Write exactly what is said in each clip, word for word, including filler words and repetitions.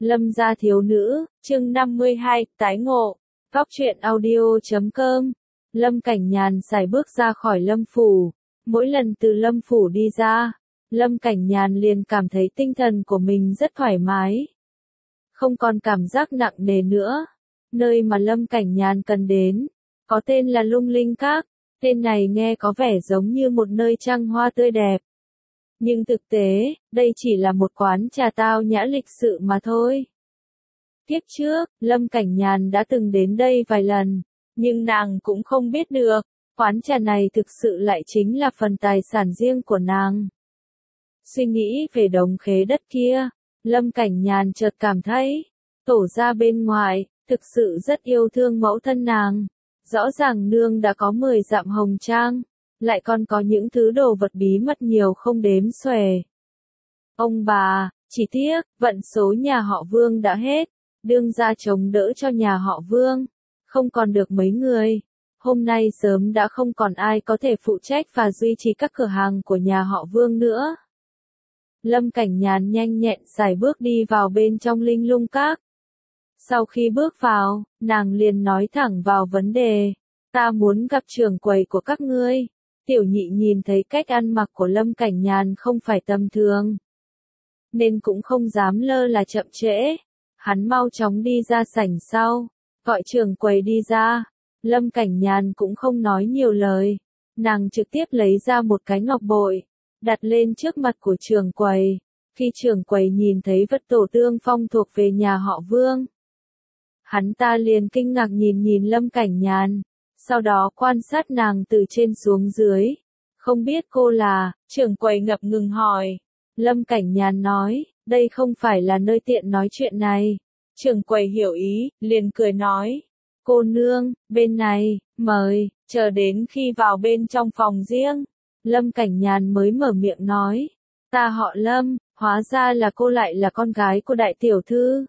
Lâm gia thiếu nữ, chương năm mươi hai, tái ngộ. Góc truyện audio chấm com. Lâm Cảnh Nhàn sải bước ra khỏi Lâm phủ. Mỗi lần từ Lâm phủ đi ra, Lâm Cảnh Nhàn liền cảm thấy tinh thần của mình rất thoải mái. Không còn cảm giác nặng nề nữa. Nơi mà Lâm Cảnh Nhàn cần đến, có tên là Lung Linh Các. Tên này nghe có vẻ giống như một nơi trăng hoa tươi đẹp. Nhưng thực tế, đây chỉ là một quán trà tao nhã lịch sự mà thôi. Kiếp trước, Lâm Cảnh Nhàn đã từng đến đây vài lần, nhưng nàng cũng không biết được, quán trà này thực sự lại chính là phần tài sản riêng của nàng. Suy nghĩ về đống khế đất kia, Lâm Cảnh Nhàn chợt cảm thấy, tổ gia bên ngoài, thực sự rất yêu thương mẫu thân nàng. Rõ ràng nương đã có mười dặm hồng trang, lại còn có những thứ đồ vật bí mật nhiều không đếm xuể. Ông bà, chỉ tiếc, vận số nhà họ Vương đã hết, đương gia chống đỡ cho nhà họ Vương, không còn được mấy người. Hôm nay sớm đã không còn ai có thể phụ trách và duy trì các cửa hàng của nhà họ Vương nữa. Lâm Cảnh Nhàn nhanh nhẹn sải bước đi vào bên trong Linh Lung Các. Sau khi bước vào, nàng liền nói thẳng vào vấn đề. Ta muốn gặp trưởng quầy của các ngươi. Tiểu nhị nhìn thấy cách ăn mặc của Lâm Cảnh Nhàn không phải tầm thường, nên cũng không dám lơ là chậm trễ. Hắn mau chóng đi ra sảnh sau, gọi trưởng quầy đi ra. Lâm Cảnh Nhàn cũng không nói nhiều lời. Nàng trực tiếp lấy ra một cái ngọc bội, đặt lên trước mặt của trưởng quầy. Khi trưởng quầy nhìn thấy vật tổ tương phong thuộc về nhà họ Vương, hắn ta liền kinh ngạc nhìn nhìn Lâm Cảnh Nhàn, sau đó quan sát nàng từ trên xuống dưới. Không biết cô là, trưởng quầy ngập ngừng hỏi. Lâm Cảnh Nhàn nói, đây không phải là nơi tiện nói chuyện này. Trưởng quầy hiểu ý, liền cười nói, cô nương, bên này, mời, chờ đến khi vào bên trong phòng riêng. Lâm Cảnh Nhàn mới mở miệng nói, ta họ Lâm, hóa ra là cô lại là con gái của đại tiểu thư.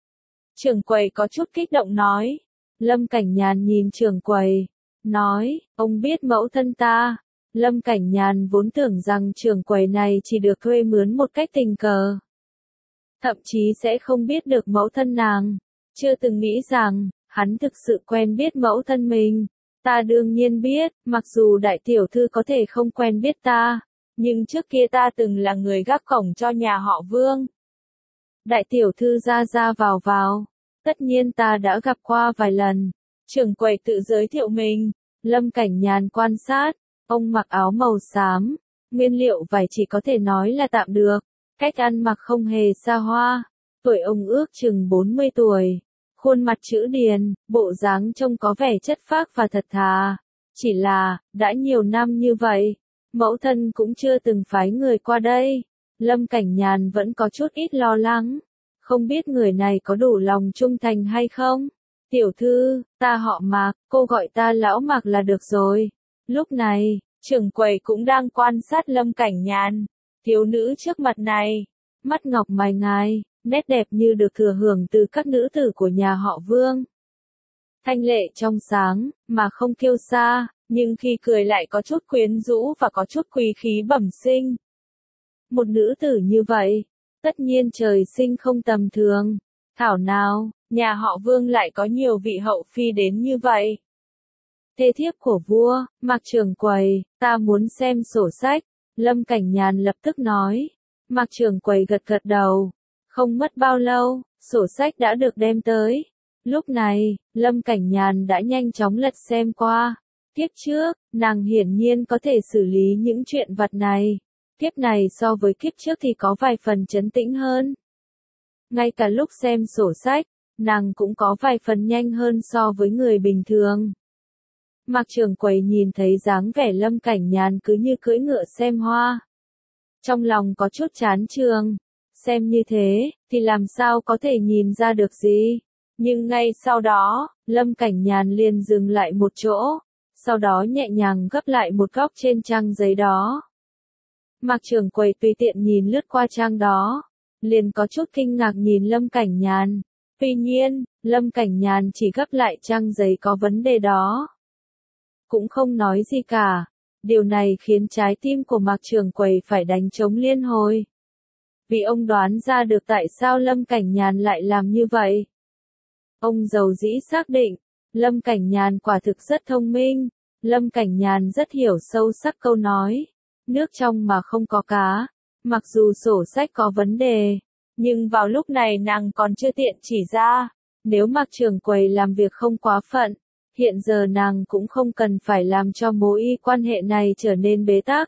Trưởng quầy có chút kích động nói. Lâm Cảnh Nhàn nhìn trưởng quầy, nói, ông biết mẫu thân ta. Lâm Cảnh Nhàn vốn tưởng rằng trưởng quầy này chỉ được thuê mướn một cách tình cờ, thậm chí sẽ không biết được mẫu thân nàng. Chưa từng nghĩ rằng, hắn thực sự quen biết mẫu thân mình. Ta đương nhiên biết, mặc dù đại tiểu thư có thể không quen biết ta, nhưng trước kia ta từng là người gác cổng cho nhà họ Vương. Đại tiểu thư ra ra vào vào, tất nhiên ta đã gặp qua vài lần. Trưởng quầy tự giới thiệu mình. Lâm Cảnh Nhàn quan sát, ông mặc áo màu xám, nguyên liệu vải chỉ có thể nói là tạm được, cách ăn mặc không hề xa hoa. Tuổi ông ước chừng bốn mươi tuổi, khuôn mặt chữ điền, bộ dáng trông có vẻ chất phác và thật thà. Chỉ là, đã nhiều năm như vậy, mẫu thân cũng chưa từng phái người qua đây. Lâm Cảnh Nhàn vẫn có chút ít lo lắng, không biết người này có đủ lòng trung thành hay không. Tiểu thư, ta họ Mạc, cô gọi ta lão Mạc là được rồi. Lúc này, trưởng quầy cũng đang quan sát Lâm Cảnh Nhàn. Thiếu nữ trước mặt này, mắt ngọc mày ngài, nét đẹp như được thừa hưởng từ các nữ tử của nhà họ Vương. Thanh lệ trong sáng, mà không kiêu sa, nhưng khi cười lại có chút quyến rũ và có chút quý khí bẩm sinh. Một nữ tử như vậy, tất nhiên trời sinh không tầm thường. Thảo nào, nhà họ Vương lại có nhiều vị hậu phi đến như vậy. Thê thiếp của vua, Mạc trưởng quầy, ta muốn xem sổ sách. Lâm Cảnh Nhàn lập tức nói. Mạc trưởng quầy gật gật đầu. Không mất bao lâu, sổ sách đã được đem tới. Lúc này, Lâm Cảnh Nhàn đã nhanh chóng lật xem qua. Kiếp trước, nàng hiển nhiên có thể xử lý những chuyện vặt này. Kiếp này so với kiếp trước thì có vài phần trấn tĩnh hơn. Ngay cả lúc xem sổ sách, nàng cũng có vài phần nhanh hơn so với người bình thường. Mạc trưởng quầy nhìn thấy dáng vẻ Lâm Cảnh Nhàn cứ như cưỡi ngựa xem hoa, trong lòng có chút chán chường. Xem như thế, thì làm sao có thể nhìn ra được gì. Nhưng ngay sau đó, Lâm Cảnh Nhàn liền dừng lại một chỗ, sau đó nhẹ nhàng gấp lại một góc trên trang giấy đó. Mạc trưởng quầy tùy tiện nhìn lướt qua trang đó, liền có chút kinh ngạc nhìn Lâm Cảnh Nhàn. Tuy nhiên, Lâm Cảnh Nhàn chỉ gấp lại trang giấy có vấn đề đó, cũng không nói gì cả. Điều này khiến trái tim của Mạc trưởng quầy phải đánh trống liên hồi. vì ông đoán ra được tại sao Lâm Cảnh Nhàn lại làm như vậy. Ông giàu dĩ xác định, Lâm Cảnh Nhàn quả thực rất thông minh, Lâm Cảnh Nhàn rất hiểu sâu sắc câu nói, nước trong mà không có cá, mặc dù sổ sách có vấn đề, nhưng vào lúc này nàng còn chưa tiện chỉ ra, nếu Mạc Trường Quầy làm việc không quá phận, hiện giờ nàng cũng không cần phải làm cho mối y quan hệ này trở nên bế tắc.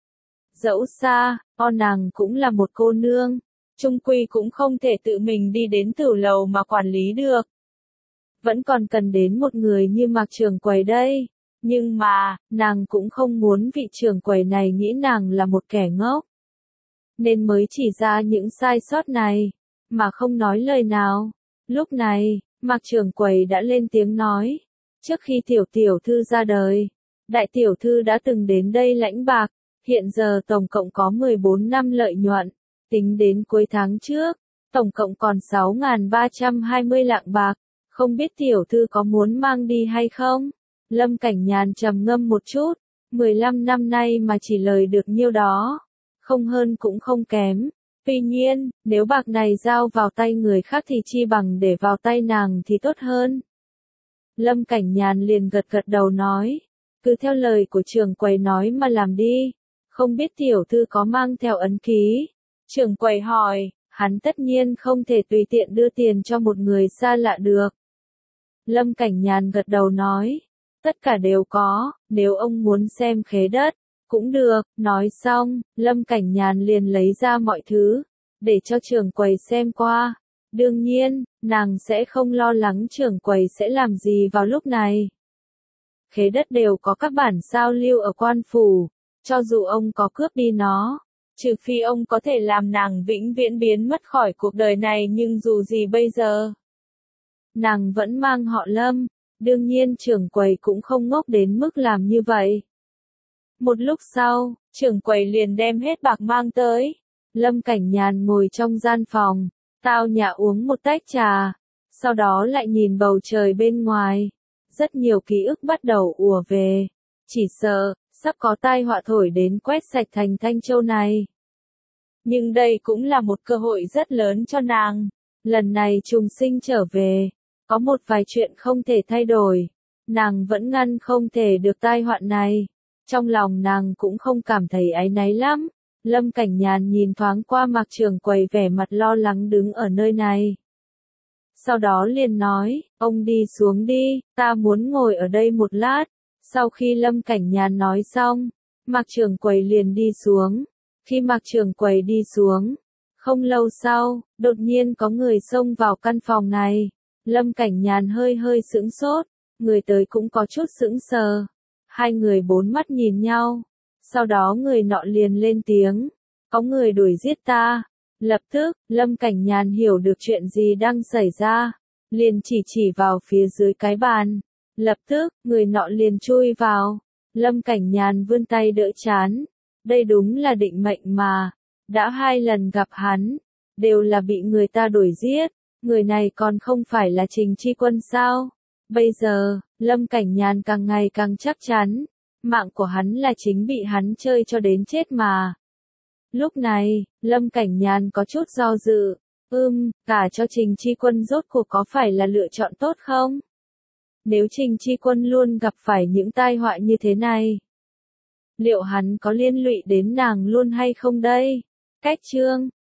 Dẫu sao, o nàng cũng là một cô nương, chung quy cũng không thể tự mình đi đến tử lầu mà quản lý được. Vẫn còn cần đến một người như Mạc Trường Quầy đây, nhưng mà, nàng cũng không muốn vị trưởng quầy này nghĩ nàng là một kẻ ngốc. Nên mới chỉ ra những sai sót này, mà không nói lời nào. Lúc này, Mạc Trường Quầy đã lên tiếng nói, trước khi tiểu tiểu thư ra đời, đại tiểu thư đã từng đến đây lãnh bạc, hiện giờ tổng cộng có mười bốn năm lợi nhuận, tính đến cuối tháng trước, tổng cộng còn sáu nghìn ba trăm hai mươi lạng bạc, không biết tiểu thư có muốn mang đi hay không? Lâm Cảnh Nhàn trầm ngâm một chút, mười lăm năm nay mà chỉ lời được nhiêu đó, không hơn cũng không kém. Tuy nhiên, nếu bạc này giao vào tay người khác thì chi bằng để vào tay nàng thì tốt hơn. Lâm Cảnh Nhàn liền gật gật đầu nói, cứ theo lời của trưởng quầy nói mà làm đi, không biết tiểu thư có mang theo ấn ký. Trưởng quầy hỏi, hắn tất nhiên không thể tùy tiện đưa tiền cho một người xa lạ được. Lâm Cảnh Nhàn gật đầu nói, tất cả đều có, nếu ông muốn xem khế đất, cũng được. Nói xong, Lâm Cảnh Nhàn liền lấy ra mọi thứ, để cho trưởng quầy xem qua. Đương nhiên, nàng sẽ không lo lắng trưởng quầy sẽ làm gì vào lúc này. Khế đất đều có các bản sao lưu ở quan phủ, cho dù ông có cướp đi nó, trừ phi ông có thể làm nàng vĩnh viễn biến mất khỏi cuộc đời này, nhưng dù gì bây giờ, nàng vẫn mang họ Lâm. Đương nhiên trưởng quầy cũng không ngốc đến mức làm như vậy. Một lúc sau, trưởng quầy liền đem hết bạc mang tới. Lâm Cảnh Nhàn ngồi trong gian phòng, tao nhã uống một tách trà, sau đó lại nhìn bầu trời bên ngoài. Rất nhiều ký ức bắt đầu ùa về, chỉ sợ, sắp có tai họa thổi đến quét sạch thành Thanh Châu này. Nhưng đây cũng là một cơ hội rất lớn cho nàng. Lần này trùng sinh trở về, có một vài chuyện không thể thay đổi, nàng vẫn ngăn không thể được tai họa này. Trong lòng nàng cũng không cảm thấy áy náy lắm. Lâm Cảnh Nhàn nhìn thoáng qua Mạc Trường Quầy vẻ mặt lo lắng đứng ở nơi này. Sau đó liền nói, ông đi xuống đi, ta muốn ngồi ở đây một lát. Sau khi Lâm Cảnh Nhàn nói xong, Mạc Trường Quầy liền đi xuống. Khi Mạc Trường Quầy đi xuống, không lâu sau, đột nhiên có người xông vào căn phòng này. Lâm Cảnh Nhàn hơi hơi sững sốt, người tới cũng có chút sững sờ. Hai người bốn mắt nhìn nhau, sau đó người nọ liền lên tiếng, có người đuổi giết ta. Lập tức, Lâm Cảnh Nhàn hiểu được chuyện gì đang xảy ra, liền chỉ chỉ vào phía dưới cái bàn. Lập tức, người nọ liền chui vào. Lâm Cảnh Nhàn vươn tay đỡ trán. Đây đúng là định mệnh mà, đã hai lần gặp hắn, đều là bị người ta đuổi giết. Người này còn không phải là Trình Chi Quân sao? Bây giờ, Lâm Cảnh Nhàn càng ngày càng chắc chắn, mạng của hắn là chính bị hắn chơi cho đến chết mà. Lúc này, Lâm Cảnh Nhàn có chút do dự, ưm, cả cho Trình Chi Quân rốt cuộc có phải là lựa chọn tốt không? Nếu Trình Chi Quân luôn gặp phải những tai họa như thế này, liệu hắn có liên lụy đến nàng luôn hay không đây? Cách chương